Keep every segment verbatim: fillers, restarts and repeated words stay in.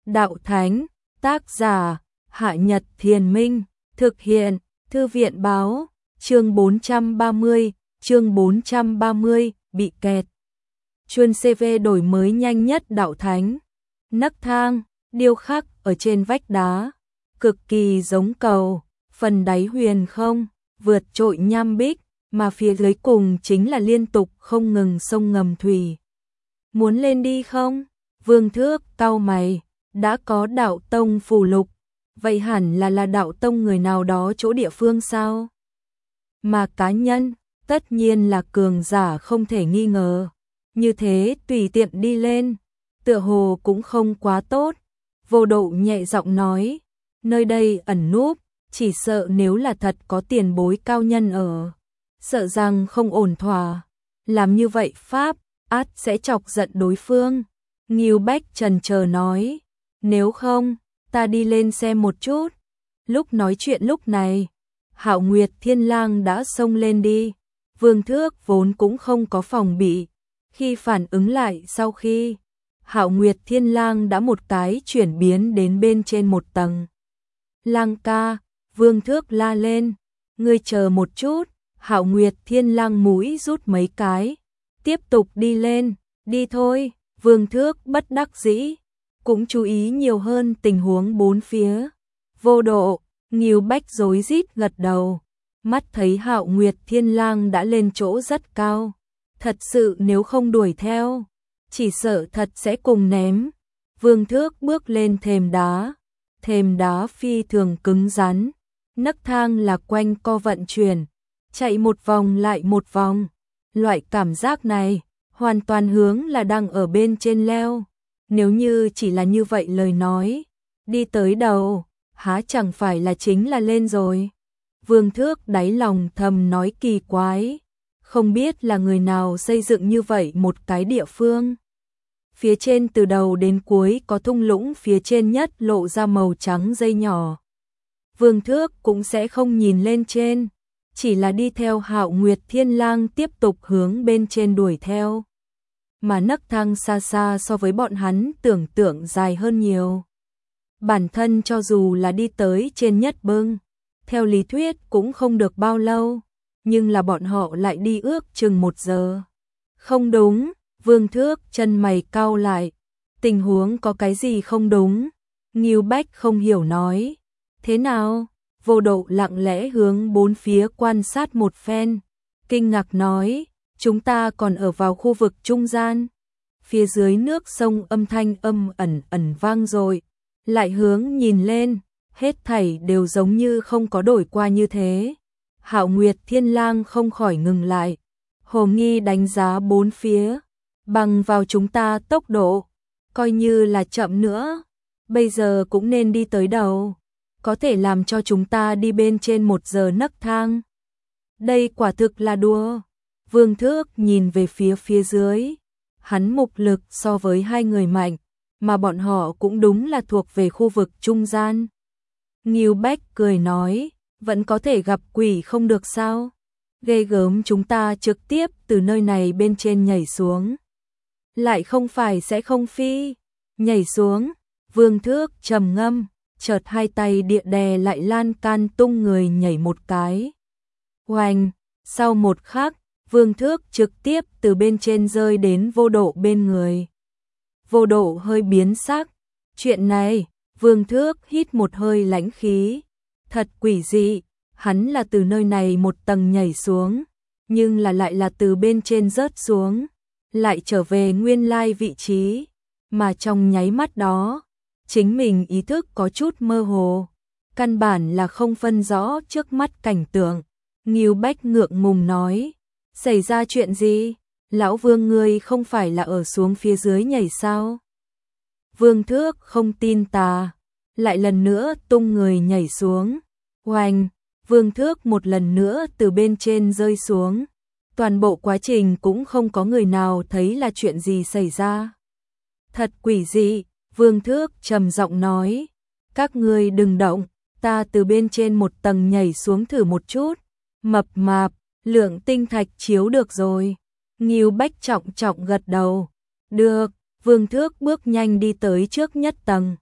Đạo Thánh, tác giả, Hạ Nhật Thiền Minh, thực hiện, Thư viện báo, chương bốn trăm ba mươi, chương bốn trăm ba mươi, bị kẹt. Chuông xê vê đổi mới nhanh nhất Đạo Thánh. Nấc thang, điêu khắc ở trên vách đá, cực kỳ giống cầu, phần đáy huyền không, vượt trội nham bích, mà phía dưới cùng chính là liên tục không ngừng sông ngầm thủy. Muốn lên đi không? Vương Thước cau mày, đã có đạo tông phù lục, vậy hẳn là là đạo tông người nào đó chỗ địa phương sao? Mà cá nhân, tất nhiên là cường giả không thể nghi ngờ. Như thế tùy tiện đi lên, tựa hồ cũng không quá tốt. Vô Độ nhẹ giọng nói, nơi đây ẩn núp, chỉ sợ nếu là thật có tiền bối cao nhân ở, sợ rằng không ổn thỏa. Làm như vậy pháp, át sẽ chọc giận đối phương. Ngưu Bách chần chờ nói, nếu không, ta đi lên xem một chút. Lúc nói chuyện lúc này, Hạo Nguyệt Thiên Lang đã xông lên đi. Vương Thước vốn cũng không có phòng bị, khi phản ứng lại sau khi Hạo Nguyệt Thiên Lang đã một cái chuyển biến đến bên trên một tầng. Lang ca, Vương Thước la lên, ngươi chờ một chút. Hạo Nguyệt Thiên Lang mũi rút mấy cái, tiếp tục đi lên. Đi thôi. Vương Thước bất đắc dĩ, cũng chú ý nhiều hơn tình huống bốn phía. Vô Độ, Ngưu Bách rối rít gật đầu, mắt thấy Hạo Nguyệt Thiên Lang đã lên chỗ rất cao, thật sự nếu không đuổi theo, chỉ sợ thật sẽ cùng ném. Vương Thước bước lên thềm đá, thềm đá phi thường cứng rắn, nấc thang là quanh co vận chuyển, chạy một vòng lại một vòng. Loại cảm giác này hoàn toàn hướng là đang ở bên trên leo. Nếu như chỉ là như vậy lời nói, đi tới đầu, há chẳng phải là chính là lên rồi. Vương Thước đáy lòng thầm nói kỳ quái, không biết là người nào xây dựng như vậy một cái địa phương. Phía trên từ đầu đến cuối có thung lũng, phía trên nhất lộ ra màu trắng dây nhỏ. Vương Thước cũng sẽ không nhìn lên trên, chỉ là đi theo Hạo Nguyệt Thiên Lang tiếp tục hướng bên trên đuổi theo. Mà nấc thang xa xa so với bọn hắn tưởng tượng dài hơn nhiều. Bản thân cho dù là đi tới trên nhất bưng, theo lý thuyết cũng không được bao lâu, nhưng là bọn họ lại đi ước chừng một giờ. Không đúng, Vương Thước chân mày cau lại, tình huống có cái gì không đúng? Ngưu Bách không hiểu nói, thế nào? Vô Độ lặng lẽ hướng bốn phía quan sát một phen, kinh ngạc nói, chúng ta còn ở vào khu vực trung gian. Phía dưới nước sông âm thanh âm ẩn ẩn vang rồi, lại hướng nhìn lên, hết thảy đều giống như không có đổi qua như thế. Hạo Nguyệt Thiên Lang không khỏi ngừng lại, hồ nghi đánh giá bốn phía, bằng vào chúng ta tốc độ, coi như là chậm nữa, bây giờ cũng nên đi tới đầu, có thể làm cho chúng ta đi bên trên một giờ nấc thang. Đây quả thực là đùa. Vương Thước nhìn về phía phía dưới, hắn mục lực so với hai người mạnh, mà bọn họ cũng đúng là thuộc về khu vực trung gian. Ngưu Bách cười nói, vẫn có thể gặp quỷ không được sao? Ghê gớm, chúng ta trực tiếp từ nơi này bên trên nhảy xuống. Lại không phải sẽ không phi, nhảy xuống. Vương Thước trầm ngâm, chợt hai tay địa đè lại lan can tung người nhảy một cái. Oanh, sau một khắc, Vương Thước trực tiếp từ bên trên rơi đến Vô Độ bên người. Vô Độ hơi biến sắc, chuyện này, Vương Thước hít một hơi lãnh khí, thật quỷ dị, hắn là từ nơi này một tầng nhảy xuống, nhưng là lại là từ bên trên rớt xuống, lại trở về nguyên lai vị trí, mà trong nháy mắt đó, chính mình ý thức có chút mơ hồ, căn bản là không phân rõ trước mắt cảnh tượng. Ngưu Bách ngượng ngùng nói, xảy ra chuyện gì? Lão Vương ngươi không phải là ở xuống phía dưới nhảy sao? Vương Thước không tin tà, lại lần nữa tung người nhảy xuống. Oanh, Vương Thước một lần nữa từ bên trên rơi xuống. Toàn bộ quá trình cũng không có người nào thấy là chuyện gì xảy ra. Thật quỷ dị, Vương Thước trầm giọng nói, các ngươi đừng động, ta từ bên trên một tầng nhảy xuống thử một chút. Mập mạp, lượng tinh thạch chiếu được rồi. Ngưu Bách trọng trọng gật đầu. Được, Vương Thước bước nhanh đi tới trước nhất tầng,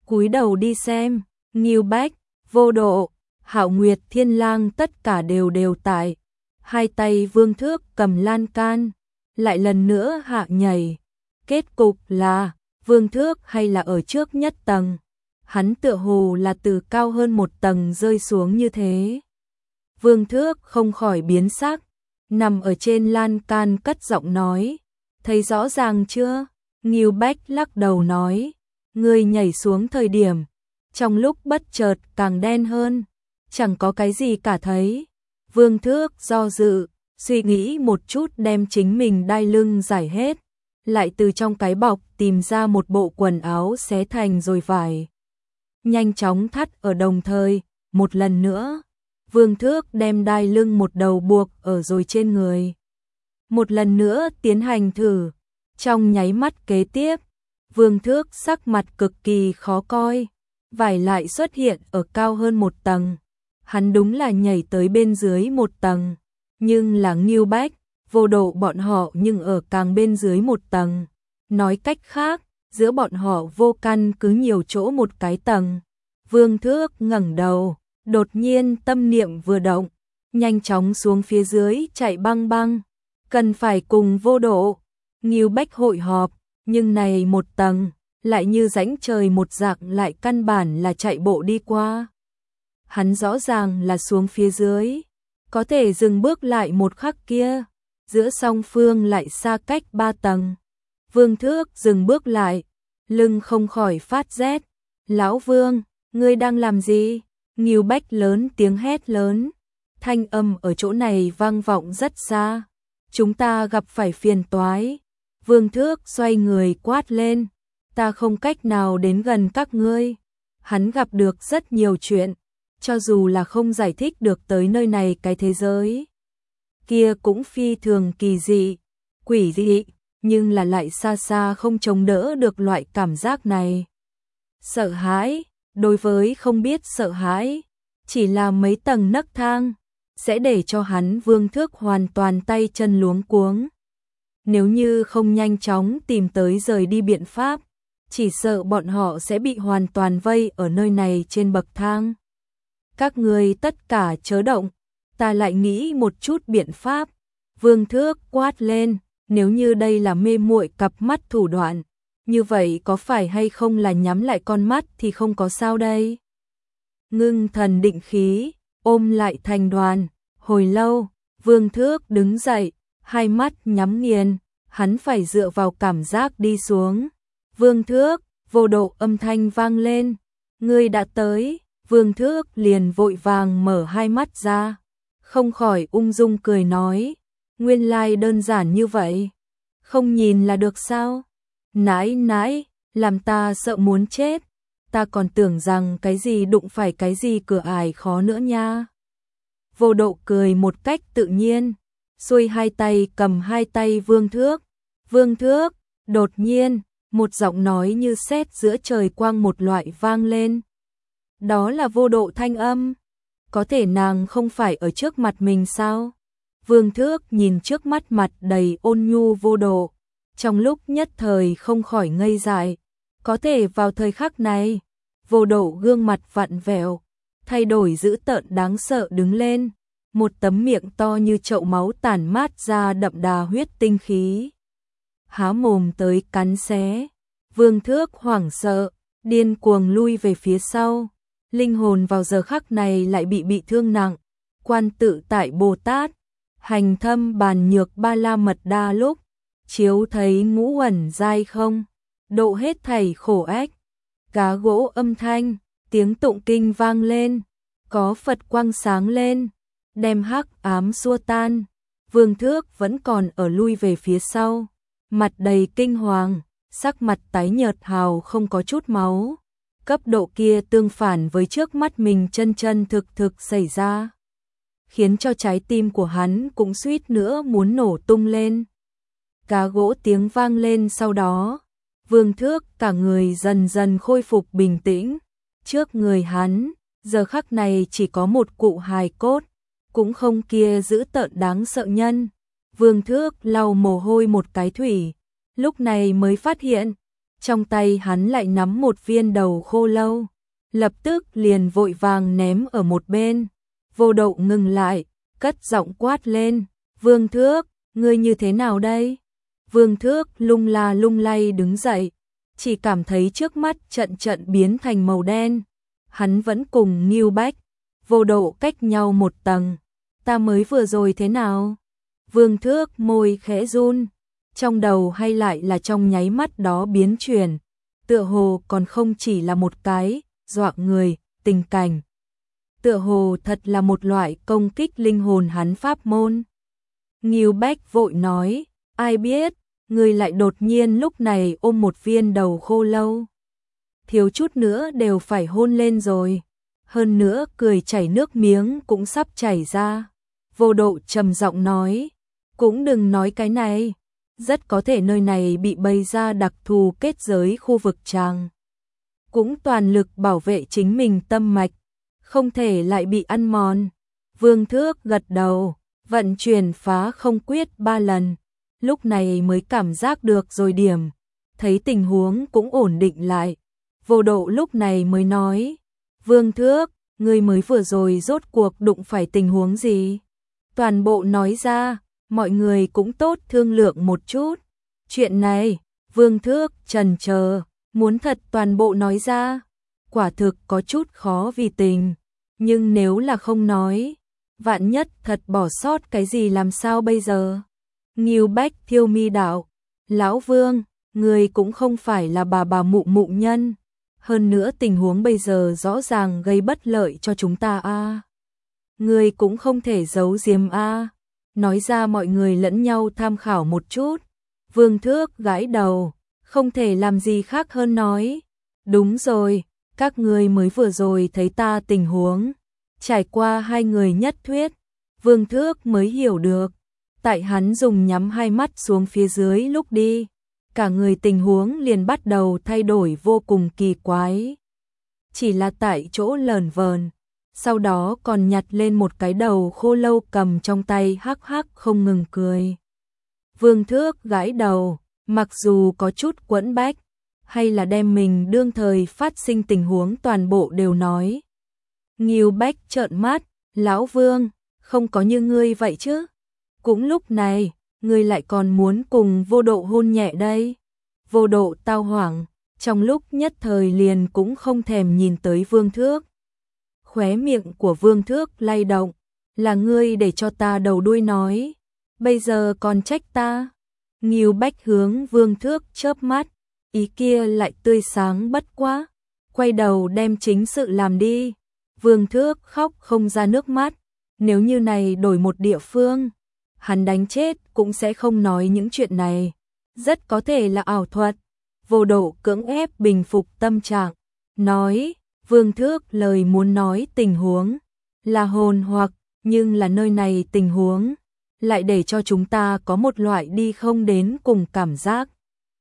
cúi đầu đi xem, Ngưu Bách, Vô Độ, Hạo Nguyệt Thiên Lang tất cả đều đều tại. Hai tay Vương Thước cầm lan can, lại lần nữa hạ nhảy. Kết cục là, Vương Thước hay là ở trước nhất tầng. Hắn tựa hồ là từ cao hơn một tầng rơi xuống như thế. Vương Thước không khỏi biến sắc, nằm ở trên lan can cất giọng nói, thấy rõ ràng chưa? Ngưu Bách lắc đầu nói, người nhảy xuống thời điểm, trong lúc bất chợt càng đen hơn, chẳng có cái gì cả thấy. Vương Thước do dự, suy nghĩ một chút đem chính mình đai lưng giải hết, lại từ trong cái bọc tìm ra một bộ quần áo xé thành rồi vải. Nhanh chóng thắt ở đồng thời, một lần nữa, Vương Thước đem đai lưng một đầu buộc ở rồi trên người. Một lần nữa tiến hành thử, trong nháy mắt kế tiếp, Vương Thước sắc mặt cực kỳ khó coi, vải lại xuất hiện ở cao hơn một tầng. Hắn đúng là nhảy tới bên dưới một tầng, nhưng là Ngưu Bách, Vô Độ bọn họ nhưng ở càng bên dưới một tầng. Nói cách khác, giữa bọn họ vô căn cứ nhiều chỗ một cái tầng. Vương Thước ngẩng đầu, đột nhiên tâm niệm vừa động, nhanh chóng xuống phía dưới chạy băng băng, cần phải cùng Vô Độ, Ngưu Bách hội họp, nhưng này một tầng, lại như rãnh trời một dạng lại căn bản là chạy bộ đi qua. Hắn rõ ràng là xuống phía dưới, có thể dừng bước lại một khắc kia, giữa song phương lại xa cách ba tầng. Vương Thước dừng bước lại, lưng không khỏi phát rét. Lão Vương, ngươi đang làm gì? Ngưu Bách lớn tiếng hét lớn, thanh âm ở chỗ này vang vọng rất xa. Chúng ta gặp phải phiền toái. Vương Thước xoay người quát lên, ta không cách nào đến gần các ngươi. Hắn gặp được rất nhiều chuyện, cho dù là không giải thích được tới nơi này cái thế giới kia cũng phi thường kỳ dị, quỷ dị, nhưng là lại xa xa không chống đỡ được loại cảm giác này. Sợ hãi, đối với không biết sợ hãi, chỉ là mấy tầng nấc thang, sẽ để cho hắn Vương Thước hoàn toàn tay chân luống cuống. Nếu như không nhanh chóng tìm tới rời đi biện pháp, chỉ sợ bọn họ sẽ bị hoàn toàn vây ở nơi này trên bậc thang. Các người tất cả chớ động, ta lại nghĩ một chút biện pháp. Vương Thước quát lên, nếu như đây là mê muội cặp mắt thủ đoạn, như vậy có phải hay không là nhắm lại con mắt thì không có sao đây? Ngưng thần định khí, ôm lại thành đoàn, hồi lâu, Vương Thước đứng dậy, hai mắt nhắm nghiền, hắn phải dựa vào cảm giác đi xuống. Vương Thước, Vô Độ âm thanh vang lên, ngươi đã tới. Vương Thước liền vội vàng mở hai mắt ra, không khỏi ung dung cười nói, nguyên lai đơn giản như vậy, không nhìn là được sao? Nãi nãi, làm ta sợ muốn chết, ta còn tưởng rằng cái gì đụng phải cái gì cửa ải khó nữa nha. Vô Độ cười một cách tự nhiên, xuôi hai tay cầm hai tay Vương Thước. Vương Thước, đột nhiên, một giọng nói như sét giữa trời quang một loại vang lên. Đó là Vô Độ thanh âm, có thể nàng không phải ở trước mặt mình sao? Vương Thước nhìn trước mắt mặt đầy ôn nhu Vô Độ, trong lúc nhất thời không khỏi ngây dại. Có thể vào thời khắc này, Vô Độ gương mặt vặn vẹo, thay đổi dữ tợn đáng sợ đứng lên, một tấm miệng to như chậu máu tản mát ra đậm đà huyết tinh khí. Há mồm tới cắn xé, Vương Thước hoảng sợ, điên cuồng lui về phía sau. Linh hồn vào giờ khắc này lại bị bị thương nặng. Quan Tự Tại Bồ Tát, hành thâm bàn nhược ba la mật đa lúc, chiếu thấy ngũ uẩn giai không, độ hết thảy khổ ách. Cá gỗ âm thanh, tiếng tụng kinh vang lên, có Phật quang sáng lên, đem hắc ám xua tan. Vương Thước vẫn còn ở lui về phía sau, mặt đầy kinh hoàng, sắc mặt tái nhợt hào không có chút máu. Cấp độ kia tương phản với trước mắt mình chân chân thực thực xảy ra, khiến cho trái tim của hắn cũng suýt nữa muốn nổ tung lên. Cá gỗ tiếng vang lên sau đó, Vương Thước cả người dần dần khôi phục bình tĩnh. Trước người hắn, giờ khắc này chỉ có một cụ hài cốt, cũng không kia dữ tợn đáng sợ nhân. Vương Thước lau mồ hôi một cái thủy, lúc này mới phát hiện, trong tay hắn lại nắm một viên đầu khô lâu, lập tức liền vội vàng ném ở một bên. Vô Độ ngừng lại, cất giọng quát lên, Vương Thước, ngươi như thế nào đây? Vương Thước lung la lung lay đứng dậy, chỉ cảm thấy trước mắt trận trận biến thành màu đen. Hắn vẫn cùng Ngưu Bách, Vô Độ cách nhau một tầng. Ta mới vừa rồi thế nào? Vương Thước môi khẽ run, trong đầu hay lại là trong nháy mắt đó biến chuyển, tựa hồ còn không chỉ là một cái dọa người tình cảnh, tựa hồ thật là một loại công kích linh hồn hắn pháp môn. Ngưu Bách vội nói, ai biết, người lại đột nhiên lúc này ôm một viên đầu khô lâu, thiếu chút nữa đều phải hôn lên rồi, hơn nữa cười chảy nước miếng cũng sắp chảy ra. Vô Độ trầm giọng nói, cũng đừng nói cái này, rất có thể nơi này bị bày ra đặc thù kết giới khu vực tràng, cũng toàn lực bảo vệ chính mình tâm mạch, không thể lại bị ăn mòn. Vương Thước gật đầu, vận chuyển phá không quyết ba lần, lúc này mới cảm giác được rồi điểm, thấy tình huống cũng ổn định lại. Vô Độ lúc này mới nói, Vương Thước, ngươi mới vừa rồi rốt cuộc đụng phải tình huống gì? Toàn bộ nói ra, mọi người cũng tốt thương lượng một chút. Chuyện này, Vương Thước chần chờ, muốn thật toàn bộ nói ra, quả thực có chút khó vì tình, nhưng nếu là không nói, vạn nhất thật bỏ sót cái gì làm sao bây giờ? Ngưu Bách thiêu mi đạo, lão Vương, người cũng không phải là bà bà mụ mụ nhân, hơn nữa tình huống bây giờ rõ ràng gây bất lợi cho chúng ta a. À. Người cũng không thể giấu giếm a. À. Nói ra mọi người lẫn nhau tham khảo một chút. Vương Thước gãi đầu, không thể làm gì khác hơn nói, đúng rồi, các ngươi mới vừa rồi thấy ta tình huống, trải qua hai người nhất thuyết, Vương Thước mới hiểu được, tại hắn dùng nhắm hai mắt xuống phía dưới lúc đi, cả người tình huống liền bắt đầu thay đổi vô cùng kỳ quái. Chỉ là tại chỗ lờn vờn, sau đó còn nhặt lên một cái đầu khô lâu cầm trong tay hắc hắc không ngừng cười. Vương Thước gãi đầu, mặc dù có chút quẫn bách, hay là đem mình đương thời phát sinh tình huống toàn bộ đều nói. Ngưu Bách trợn mắt, lão Vương, không có như ngươi vậy chứ. Cũng lúc này, ngươi lại còn muốn cùng Vô Độ hôn nhẹ đây. Vô Độ tao hoảng, trong lúc nhất thời liền cũng không thèm nhìn tới Vương Thước. Khóe miệng của Vương Thước lay động, là ngươi để cho ta đầu đuôi nói, bây giờ còn trách ta. Ngưu Bách hướng Vương Thước chớp mắt, ý kia lại tươi sáng bất quá, quay đầu đem chính sự làm đi. Vương Thước khóc không ra nước mắt, nếu như này đổi một địa phương, hắn đánh chết cũng sẽ không nói những chuyện này, rất có thể là ảo thuật. Vô Độ cưỡng ép bình phục tâm trạng, nói, Vương Thước lời muốn nói tình huống là hồn hoặc, nhưng là nơi này tình huống lại để cho chúng ta có một loại đi không đến cùng cảm giác.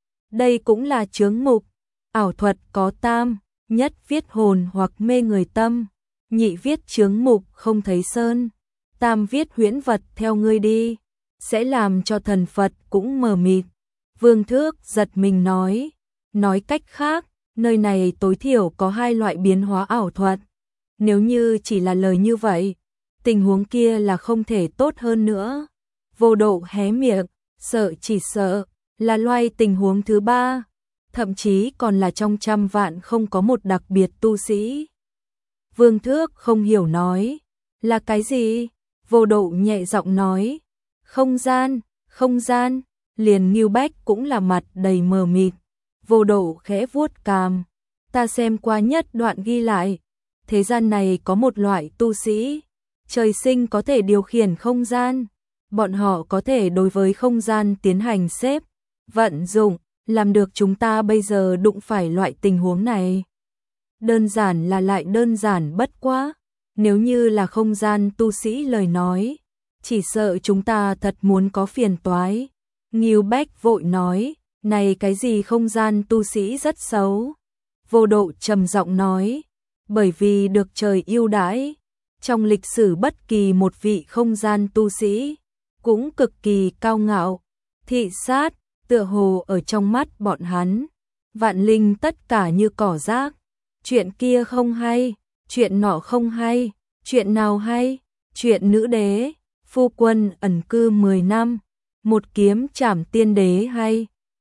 Đây cũng là chướng mục, ảo thuật có tam, nhất viết hồn hoặc mê người tâm, nhị viết chướng mục không thấy sơn, tam viết huyễn vật theo ngươi đi, sẽ làm cho thần Phật cũng mờ mịt. Vương Thước giật mình nói, nói cách khác, nơi này tối thiểu có hai loại biến hóa ảo thuật. Nếu như chỉ là lời như vậy, tình huống kia là không thể tốt hơn nữa. Vô Độ hé miệng, sợ chỉ sợ là loại tình huống thứ ba, thậm chí còn là trong trăm vạn không có một đặc biệt tu sĩ. Vương Thước không hiểu nói, là cái gì? Vô Độ nhẹ giọng nói, không gian, không gian, liền Ngưu Bách cũng là mặt đầy mờ mịt. Vô Độ khẽ vuốt cằm, ta xem qua nhất đoạn ghi lại, thế gian này có một loại tu sĩ, trời sinh có thể điều khiển không gian, bọn họ có thể đối với không gian tiến hành xếp, vận dụng, làm được chúng ta bây giờ đụng phải loại tình huống này. Đơn giản là lại đơn giản bất quá, nếu như là không gian tu sĩ lời nói, chỉ sợ chúng ta thật muốn có phiền toái. Ngưu Bách vội nói, này cái gì không gian tu sĩ rất xấu. Vô Độ trầm giọng nói, bởi vì được trời yêu đãi, trong lịch sử bất kỳ một vị không gian tu sĩ cũng cực kỳ cao ngạo, thị sát, tựa hồ ở trong mắt bọn hắn, vạn linh tất cả như cỏ rác. Chuyện kia không hay, chuyện nọ không hay, chuyện nào hay? Chuyện nữ đế, phu quân ẩn cư mười năm, một kiếm trảm tiên đế hay.